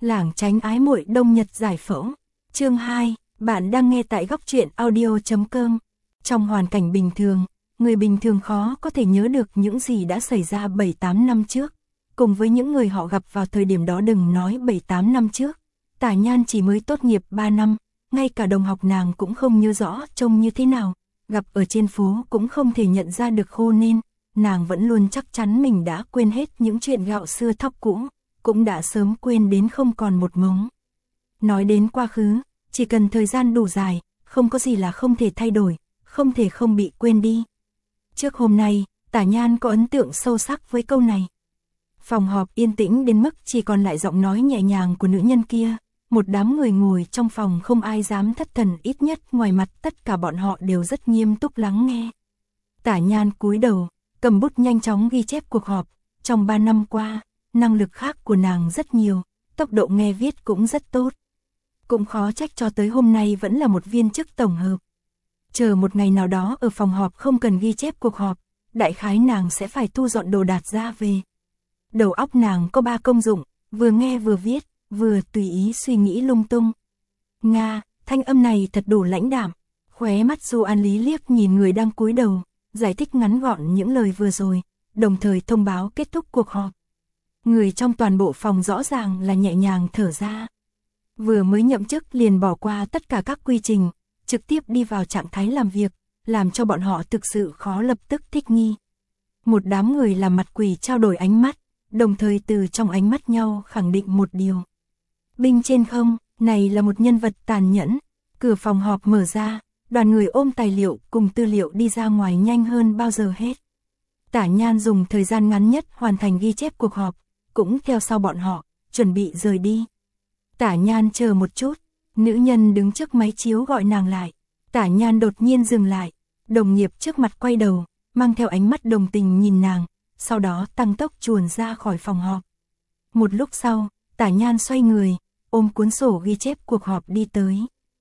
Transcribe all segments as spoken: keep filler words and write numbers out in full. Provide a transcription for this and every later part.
Lảng tránh ái muội đông nhật giải phẫu. Chương hai, bạn đang nghe tại góc truyện audio chấm com. Trong hoàn cảnh bình thường, người bình thường khó có thể nhớ được những gì đã xảy ra bảy tám năm trước. Cùng với những người họ gặp vào thời điểm đó, đừng nói bảy tám năm trước. Tả Nhan chỉ mới tốt nghiệp ba năm, ngay cả đồng học nàng cũng không nhớ rõ trông như thế nào. Gặp ở trên phố cũng không thể nhận ra được, khô nên nàng vẫn luôn chắc chắn mình đã quên hết những chuyện gạo xưa thóc cũ, cũng đã sớm quên đến không còn một mống. Nói đến quá khứ, chỉ cần thời gian đủ dài, không có gì là không thể thay đổi, không thể không bị quên đi. Trước hôm nay, Tả Nhan có ấn tượng sâu sắc với câu này. Phòng họp yên tĩnh đến mức chỉ còn lại giọng nói nhẹ nhàng của nữ nhân kia. Một đám người ngồi trong phòng không ai dám thất thần, ít nhất ngoài mặt tất cả bọn họ đều rất nghiêm túc lắng nghe. Tả Nhan cúi đầu, cầm bút nhanh chóng ghi chép cuộc họp. Trong ba năm qua, năng lực khác của nàng rất nhiều, tốc độ nghe viết cũng rất tốt. Cũng khó trách cho tới hôm nay vẫn là một viên chức tổng hợp. Chờ một ngày nào đó ở phòng họp không cần ghi chép cuộc họp, đại khái nàng sẽ phải thu dọn đồ đạc ra về. Đầu óc nàng có ba công dụng, vừa nghe vừa viết, vừa tùy ý suy nghĩ lung tung. Nga, thanh âm này thật đủ lãnh đạm. Khóe mắt Du An Lý liếc nhìn người đang cúi đầu, giải thích ngắn gọn những lời vừa rồi, đồng thời thông báo kết thúc cuộc họp. Người trong toàn bộ phòng rõ ràng là nhẹ nhàng thở ra. Vừa mới nhậm chức liền bỏ qua tất cả các quy trình, trực tiếp đi vào trạng thái làm việc, làm cho bọn họ thực sự khó lập tức thích nghi. Một đám người làm mặt quỷ trao đổi ánh mắt, đồng thời từ trong ánh mắt nhau khẳng định một điều. Binh trên không, này là một nhân vật tàn nhẫn. Cửa phòng họp mở ra, đoàn người ôm tài liệu cùng tư liệu đi ra ngoài nhanh hơn bao giờ hết. Tả Nhan dùng thời gian ngắn nhất hoàn thành ghi chép cuộc họp, cũng theo sau bọn họ, chuẩn bị rời đi. Tả Nhan chờ một chút, nữ nhân đứng trước máy chiếu gọi nàng lại. Tả Nhan đột nhiên dừng lại, đồng nghiệp trước mặt quay đầu, mang theo ánh mắt đồng tình nhìn nàng, sau đó tăng tốc chuồn ra khỏi phòng họp. Một lúc sau, Tả Nhan xoay người, ôm cuốn sổ ghi chép cuộc họp đi tới.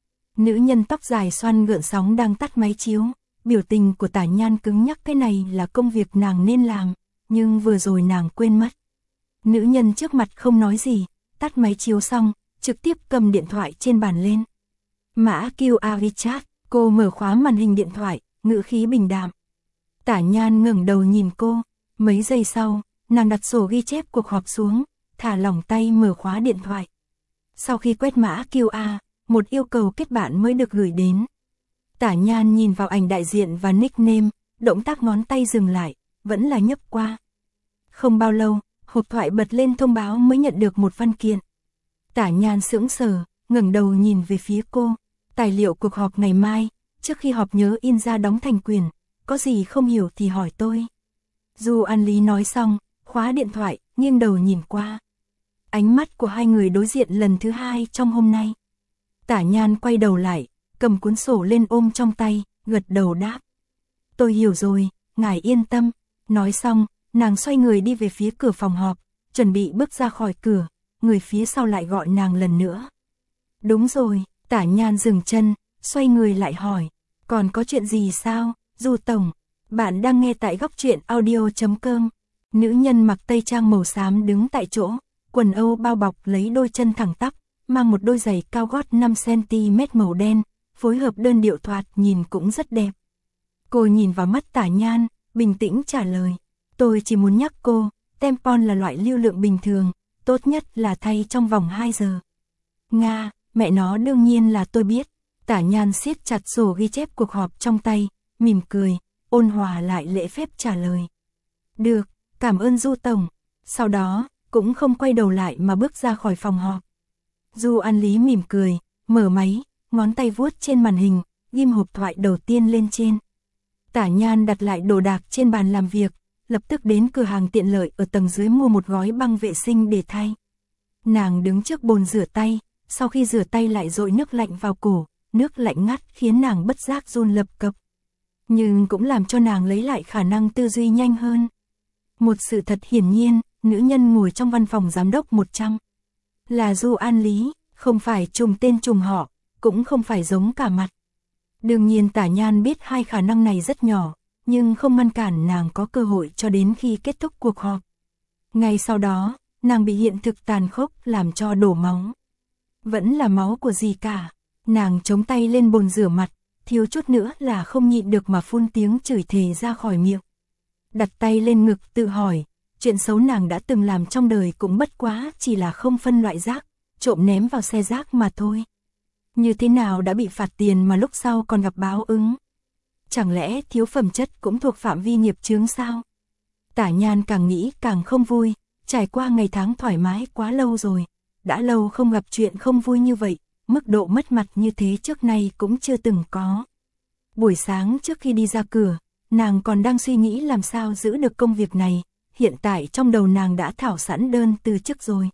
Nữ nhân tóc dài xoăn gợn sóng đang tắt máy chiếu, biểu tình của Tả Nhan cứng nhắc, cái này là công việc nàng nên làm, nhưng vừa rồi nàng quên mất. Nữ nhân trước mặt không nói gì, tắt máy chiếu xong, trực tiếp cầm điện thoại trên bàn lên. Mã quy rờ WeChat, cô mở khóa màn hình điện thoại, ngữ khí bình đạm. Tả Nhan ngẩng đầu nhìn cô, mấy giây sau, nàng đặt sổ ghi chép cuộc họp xuống, thả lỏng tay mở khóa điện thoại. Sau khi quét mã quy rờ, một yêu cầu kết bạn mới được gửi đến. Tả Nhan nhìn vào ảnh đại diện và nickname, động tác ngón tay dừng lại, vẫn là nhấp qua. Không bao lâu, hộp thoại bật lên thông báo mới nhận được một văn kiện. Tả Nhan sững sờ, ngẩng đầu nhìn về phía cô. Tài liệu cuộc họp ngày mai, trước khi họp nhớ in ra đóng thành quyển, có gì không hiểu thì hỏi tôi. Du An Lý nói xong, khóa điện thoại, nghiêng đầu nhìn qua. Ánh mắt của hai người đối diện lần thứ hai trong hôm nay. Tả Nhan quay đầu lại, cầm cuốn sổ lên ôm trong tay, gật đầu đáp. Tôi hiểu rồi, ngài yên tâm. Nói xong, nàng xoay người đi về phía cửa phòng họp, chuẩn bị bước ra khỏi cửa, người phía sau lại gọi nàng lần nữa. Đúng rồi, Tả Nhan dừng chân, xoay người lại hỏi, còn có chuyện gì sao, Du Tổng? Bạn đang nghe tại góc truyện audio chấm com. Nữ nhân mặc tây trang màu xám đứng tại chỗ, quần âu bao bọc lấy đôi chân thẳng tắp, mang một đôi giày cao gót năm xăng ti mét màu đen, phối hợp đơn điệu thoạt nhìn cũng rất đẹp. Cô nhìn vào mắt Tả Nhan, bình tĩnh trả lời, tôi chỉ muốn nhắc cô, tampon là loại lưu lượng bình thường, tốt nhất là thay trong vòng hai giờ. Nga, mẹ nó đương nhiên là tôi biết. Tả Nhan siết chặt sổ ghi chép cuộc họp trong tay, mỉm cười, ôn hòa lại lễ phép trả lời. Được, cảm ơn Du Tổng. Sau đó, cũng không quay đầu lại mà bước ra khỏi phòng họp. Du An Lý mỉm cười, mở máy, ngón tay vuốt trên màn hình, ghim hộp thoại đầu tiên lên trên. Tả Nhan đặt lại đồ đạc trên bàn làm việc, lập tức đến cửa hàng tiện lợi ở tầng dưới mua một gói băng vệ sinh để thay. Nàng đứng trước bồn rửa tay, sau khi rửa tay lại dội nước lạnh vào cổ, nước lạnh ngắt khiến nàng bất giác run lập cập. Nhưng cũng làm cho nàng lấy lại khả năng tư duy nhanh hơn. Một sự thật hiển nhiên, nữ nhân ngồi trong văn phòng giám đốc một trăm. Là Du An Lý, không phải trùng tên trùng họ, cũng không phải giống cả mặt. Đương nhiên Tả Nhan biết hai khả năng này rất nhỏ, nhưng không ngăn cản nàng có cơ hội cho đến khi kết thúc cuộc họp. Ngay sau đó, nàng bị hiện thực tàn khốc làm cho đổ máu. Vẫn là máu của gì cả. Nàng chống tay lên bồn rửa mặt, thiếu chút nữa là không nhịn được mà phun tiếng chửi thề ra khỏi miệng. Đặt tay lên ngực tự hỏi, chuyện xấu nàng đã từng làm trong đời cũng bất quá chỉ là không phân loại rác, trộm ném vào xe rác mà thôi. Như thế nào đã bị phạt tiền mà lúc sau còn gặp báo ứng? Chẳng lẽ thiếu phẩm chất cũng thuộc phạm vi nghiệp chướng sao? Tả Nhan càng nghĩ càng không vui, trải qua ngày tháng thoải mái quá lâu rồi, đã lâu không gặp chuyện không vui như vậy, mức độ mất mặt như thế trước nay cũng chưa từng có. Buổi sáng trước khi đi ra cửa, nàng còn đang suy nghĩ làm sao giữ được công việc này, hiện tại trong đầu nàng đã thảo sẵn đơn từ chức rồi.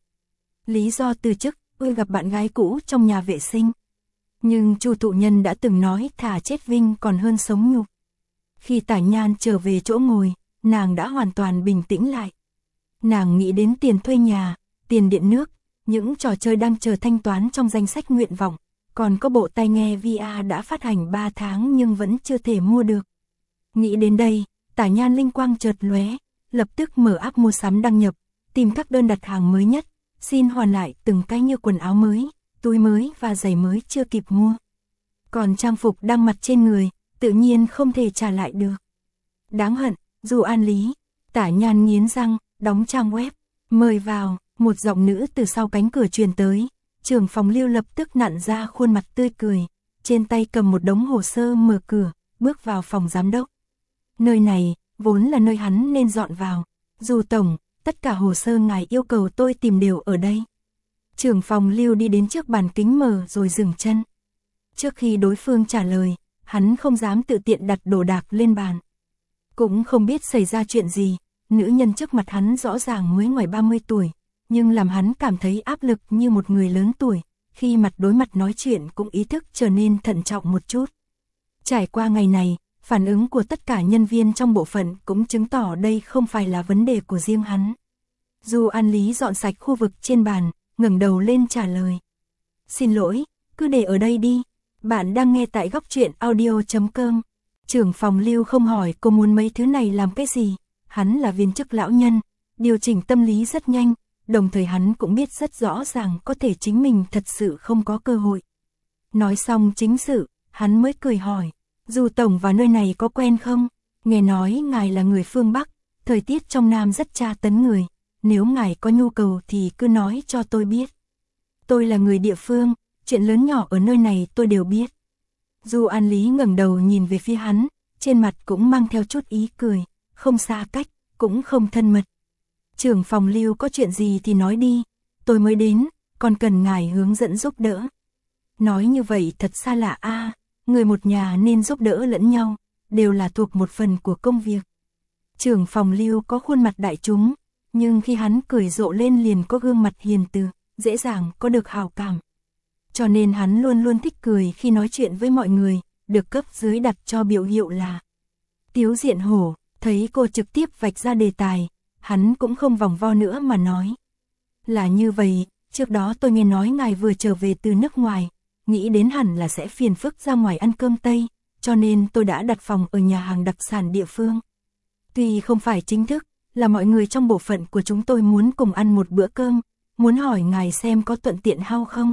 Lý do từ chức, ưa gặp bạn gái cũ trong nhà vệ sinh. Nhưng Chu Thụ Nhân đã từng nói thà chết vinh còn hơn sống nhục. Khi Tả Nhan trở về chỗ ngồi, nàng đã hoàn toàn bình tĩnh lại. Nàng nghĩ đến tiền thuê nhà, tiền điện nước, những trò chơi đang chờ thanh toán trong danh sách nguyện vọng, còn có bộ tai nghe vê rờ đã phát hành ba tháng nhưng vẫn chưa thể mua được. Nghĩ đến đây, Tả Nhan linh quang chợt lóe, lập tức mở app mua sắm đăng nhập, tìm các đơn đặt hàng mới nhất, xin hoàn lại từng cái như quần áo mới, túi mới và giày mới chưa kịp mua. Còn trang phục đang mặc trên người, tự nhiên không thể trả lại được. Đáng hận, Du An Lý. Tả Nhan nghiến răng, đóng trang web, mời vào, một giọng nữ từ sau cánh cửa truyền tới. Trưởng phòng Lưu lập tức nặn ra khuôn mặt tươi cười, trên tay cầm một đống hồ sơ mở cửa, bước vào phòng giám đốc. Nơi này, vốn là nơi hắn nên dọn vào. Du tổng, tất cả hồ sơ ngài yêu cầu tôi tìm đều ở đây. Trưởng phòng Lưu đi đến trước bàn kính mở rồi dừng chân. Trước khi đối phương trả lời, hắn không dám tự tiện đặt đồ đạc lên bàn. Cũng không biết xảy ra chuyện gì, nữ nhân trước mặt hắn rõ ràng mới ngoài ba mươi tuổi, nhưng làm hắn cảm thấy áp lực như một người lớn tuổi, khi mặt đối mặt nói chuyện cũng ý thức trở nên thận trọng một chút. Trải qua ngày này, phản ứng của tất cả nhân viên trong bộ phận cũng chứng tỏ đây không phải là vấn đề của riêng hắn. Du An Lý dọn sạch khu vực trên bàn, ngẩng đầu lên trả lời. Xin lỗi, cứ để ở đây đi. Bạn đang nghe tại góc truyện audio chấm com. Trưởng phòng Lưu không hỏi cô muốn mấy thứ này làm cái gì. Hắn là viên chức lão nhân, điều chỉnh tâm lý rất nhanh, đồng thời hắn cũng biết rất rõ ràng có thể chính mình thật sự không có cơ hội. Nói xong chính sự, hắn mới cười hỏi, Du tổng và nơi này có quen không? Nghe nói ngài là người phương Bắc, thời tiết trong Nam rất tra tấn người, nếu ngài có nhu cầu thì cứ nói cho tôi biết. Tôi là người địa phương, chuyện lớn nhỏ ở nơi này tôi đều biết. Du An Lý ngẩng đầu nhìn về phía hắn, trên mặt cũng mang theo chút ý cười, không xa cách, cũng không thân mật. Trưởng phòng Lưu có chuyện gì thì nói đi, tôi mới đến, còn cần ngài hướng dẫn giúp đỡ. Nói như vậy thật xa lạ a, người một nhà nên giúp đỡ lẫn nhau, đều là thuộc một phần của công việc. Trưởng phòng Lưu có khuôn mặt đại chúng, nhưng khi hắn cười rộ lên liền có gương mặt hiền từ, dễ dàng có được hảo cảm. Cho nên hắn luôn luôn thích cười khi nói chuyện với mọi người, được cấp dưới đặt cho biểu hiệu là Tiếu Diện Hổ. Thấy cô trực tiếp vạch ra đề tài, hắn cũng không vòng vo nữa mà nói. Là như vậy, trước đó tôi nghe nói ngài vừa trở về từ nước ngoài, nghĩ đến hẳn là sẽ phiền phức ra ngoài ăn cơm Tây, cho nên tôi đã đặt phòng ở nhà hàng đặc sản địa phương. Tuy không phải chính thức, là mọi người trong bộ phận của chúng tôi muốn cùng ăn một bữa cơm, muốn hỏi ngài xem có thuận tiện hao không.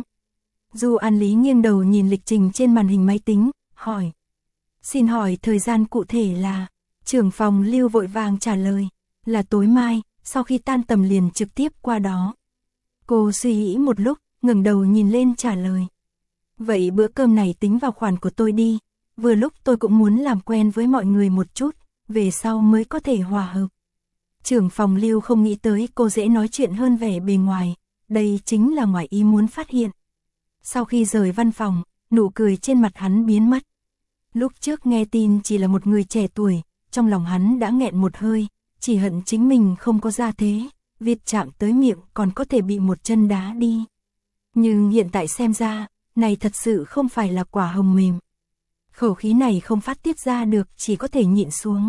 Du An Lý nghiêng đầu nhìn lịch trình trên màn hình máy tính, hỏi. Xin hỏi thời gian cụ thể là... Trưởng phòng Lưu vội vàng trả lời, là tối mai, sau khi tan tầm liền trực tiếp qua đó. Cô suy nghĩ một lúc, ngẩng đầu nhìn lên trả lời. Vậy bữa cơm này tính vào khoản của tôi đi, vừa lúc tôi cũng muốn làm quen với mọi người một chút, về sau mới có thể hòa hợp. Trưởng phòng Lưu không nghĩ tới cô dễ nói chuyện hơn vẻ bề ngoài, đây chính là ngoài ý muốn phát hiện. Sau khi rời văn phòng, nụ cười trên mặt hắn biến mất. Lúc trước nghe tin chỉ là một người trẻ tuổi, trong lòng hắn đã nghẹn một hơi, chỉ hận chính mình không có gia thế, việc chạm tới miệng còn có thể bị một chân đá đi. Nhưng hiện tại xem ra, này thật sự không phải là quả hồng mềm. Khẩu khí này không phát tiết ra được, chỉ có thể nhịn xuống.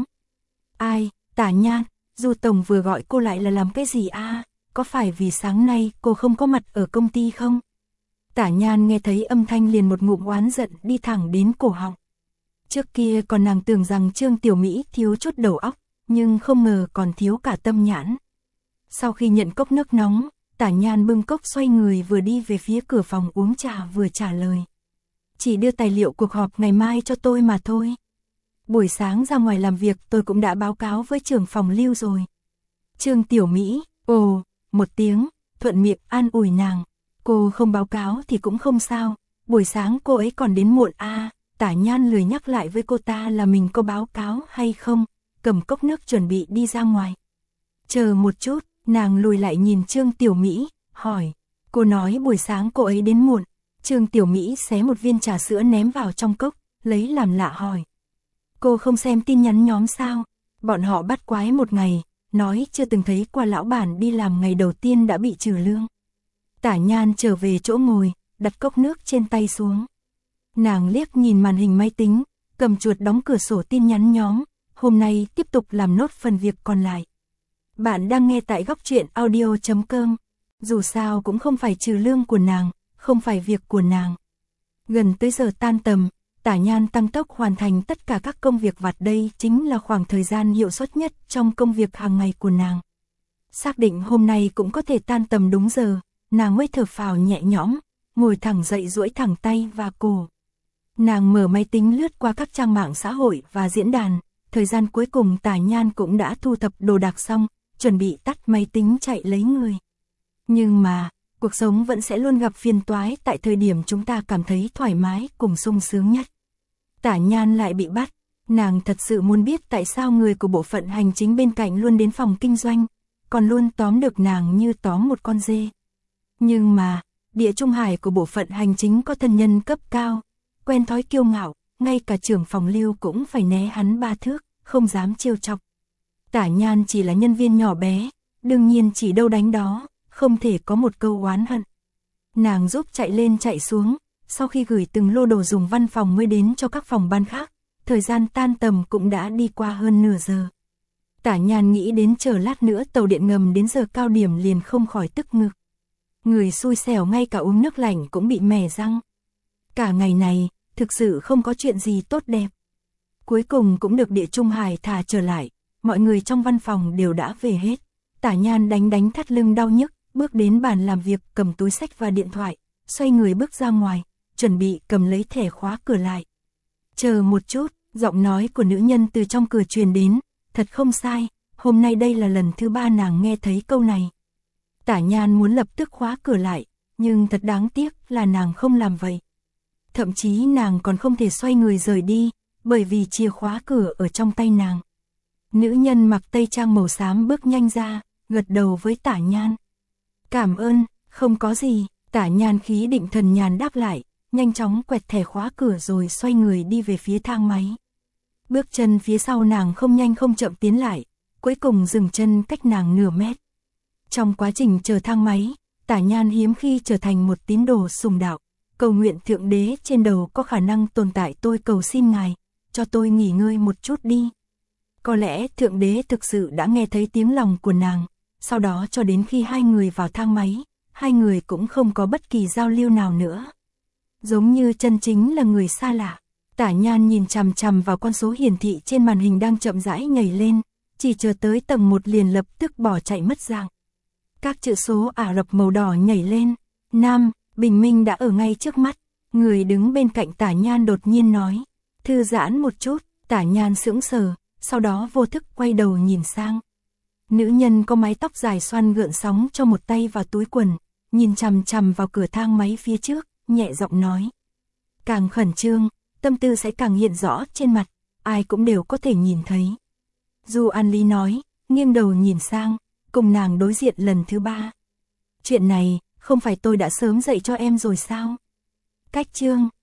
Ai, Tả Nhan, Du tổng vừa gọi cô lại là làm cái gì a? À? Có phải vì sáng nay cô không có mặt ở công ty không? Tả Nhan nghe thấy âm thanh liền một ngụm oán giận đi thẳng đến cổ họng. Trước kia còn nàng tưởng rằng Trương Tiểu Mỹ thiếu chút đầu óc, nhưng không ngờ còn thiếu cả tâm nhãn. Sau khi nhận cốc nước nóng, Tả Nhan bưng cốc xoay người vừa đi về phía cửa phòng uống trà vừa trả lời. Chỉ đưa tài liệu cuộc họp ngày mai cho tôi mà thôi. Buổi sáng ra ngoài làm việc tôi cũng đã báo cáo với trưởng phòng Lưu rồi. Trương Tiểu Mỹ, ồ, một tiếng, thuận miệng an ủi nàng. Cô không báo cáo thì cũng không sao, buổi sáng cô ấy còn đến muộn à. Tả Nhan lười nhắc lại với cô ta là mình có báo cáo hay không, cầm cốc nước chuẩn bị đi ra ngoài. Chờ một chút, nàng lùi lại nhìn Trương Tiểu Mỹ, hỏi. Cô nói buổi sáng cô ấy đến muộn. Trương Tiểu Mỹ xé một viên trà sữa ném vào trong cốc, lấy làm lạ hỏi. Cô không xem tin nhắn nhóm sao? Bọn họ bắt quái một ngày, nói chưa từng thấy qua lão bản đi làm ngày đầu tiên đã bị trừ lương. Tả Nhan trở về chỗ ngồi, đặt cốc nước trên tay xuống. Nàng liếc nhìn màn hình máy tính, cầm chuột đóng cửa sổ tin nhắn nhóm, hôm nay tiếp tục làm nốt phần việc còn lại. Bạn đang nghe tại góc truyện audio chấm com. Dù sao cũng không phải trừ lương của nàng, không phải việc của nàng. Gần tới giờ tan tầm, Tả Nhan tăng tốc hoàn thành tất cả các công việc vặt, đây chính là khoảng thời gian hiệu suất nhất trong công việc hàng ngày của nàng. Xác định hôm nay cũng có thể tan tầm đúng giờ, nàng mới thở phào nhẹ nhõm, ngồi thẳng dậy duỗi thẳng tay và cổ. Nàng mở máy tính lướt qua các trang mạng xã hội và diễn đàn, thời gian cuối cùng Tả Nhan cũng đã thu thập đồ đạc xong, chuẩn bị tắt máy tính chạy lấy người. Nhưng mà, cuộc sống vẫn sẽ luôn gặp phiền toái tại thời điểm chúng ta cảm thấy thoải mái cùng sung sướng nhất. Tả Nhan lại bị bắt, nàng thật sự muốn biết tại sao người của bộ phận hành chính bên cạnh luôn đến phòng kinh doanh, còn luôn tóm được nàng như tóm một con dê. Nhưng mà, Địa Trung Hải của bộ phận hành chính có thân nhân cấp cao, quen thói kiêu ngạo, ngay cả trưởng phòng Lưu cũng phải né hắn ba thước, không dám trêu chọc. Tả Nhan chỉ là nhân viên nhỏ bé, đương nhiên chỉ đâu đánh đó, không thể có một câu oán hận. Nàng giúp chạy lên chạy xuống, sau khi gửi từng lô đồ dùng văn phòng mới đến cho các phòng ban khác, thời gian tan tầm cũng đã đi qua hơn nửa giờ. Tả Nhan nghĩ đến chờ lát nữa tàu điện ngầm đến giờ cao điểm liền không khỏi tức ngực. Người xui xẻo ngay cả uống nước lạnh cũng bị mẻ răng. Cả ngày này, thực sự không có chuyện gì tốt đẹp. Cuối cùng cũng được Địa Trung Hải thả trở lại, mọi người trong văn phòng đều đã về hết. Tả Nhan đánh đánh thắt lưng đau nhức, bước đến bàn làm việc cầm túi xách và điện thoại, xoay người bước ra ngoài, chuẩn bị cầm lấy thẻ khóa cửa lại. Chờ một chút, giọng nói của nữ nhân từ trong cửa truyền đến, thật không sai, hôm nay đây là lần thứ ba nàng nghe thấy câu này. Tả Nhan muốn lập tức khóa cửa lại, nhưng thật đáng tiếc là nàng không làm vậy. Thậm chí nàng còn không thể xoay người rời đi, bởi vì chìa khóa cửa ở trong tay nàng. Nữ nhân mặc tây trang màu xám bước nhanh ra, gật đầu với Tả Nhan. Cảm ơn, không có gì, Tả Nhan khí định thần nhàn đáp lại, nhanh chóng quẹt thẻ khóa cửa rồi xoay người đi về phía thang máy. Bước chân phía sau nàng không nhanh không chậm tiến lại, cuối cùng dừng chân cách nàng nửa mét. Trong quá trình chờ thang máy, Tả Nhan hiếm khi trở thành một tín đồ sùng đạo, cầu nguyện Thượng Đế trên đầu có khả năng tồn tại, tôi cầu xin ngài, cho tôi nghỉ ngơi một chút đi. Có lẽ Thượng Đế thực sự đã nghe thấy tiếng lòng của nàng, sau đó cho đến khi hai người vào thang máy, hai người cũng không có bất kỳ giao lưu nào nữa. Giống như chân chính là người xa lạ. Tả Nhan nhìn chằm chằm vào con số hiển thị trên màn hình đang chậm rãi nhảy lên, chỉ chờ tới tầng một liền lập tức bỏ chạy mất dạng. Các chữ số Ả Rập màu đỏ nhảy lên, Nam, bình minh đã ở ngay trước mắt, người đứng bên cạnh Tả Nhan đột nhiên nói, thư giãn một chút. Tả Nhan sững sờ, sau đó vô thức quay đầu nhìn sang. Nữ nhân có mái tóc dài xoăn gợn sóng cho một tay vào túi quần, nhìn chằm chằm vào cửa thang máy phía trước, nhẹ giọng nói. Càng khẩn trương, tâm tư sẽ càng hiện rõ trên mặt, ai cũng đều có thể nhìn thấy. Du An Lý nói, nghiêng đầu nhìn sang, cùng nàng đối diện lần thứ ba. Chuyện này, không phải tôi đã sớm dạy cho em rồi sao? Cách chương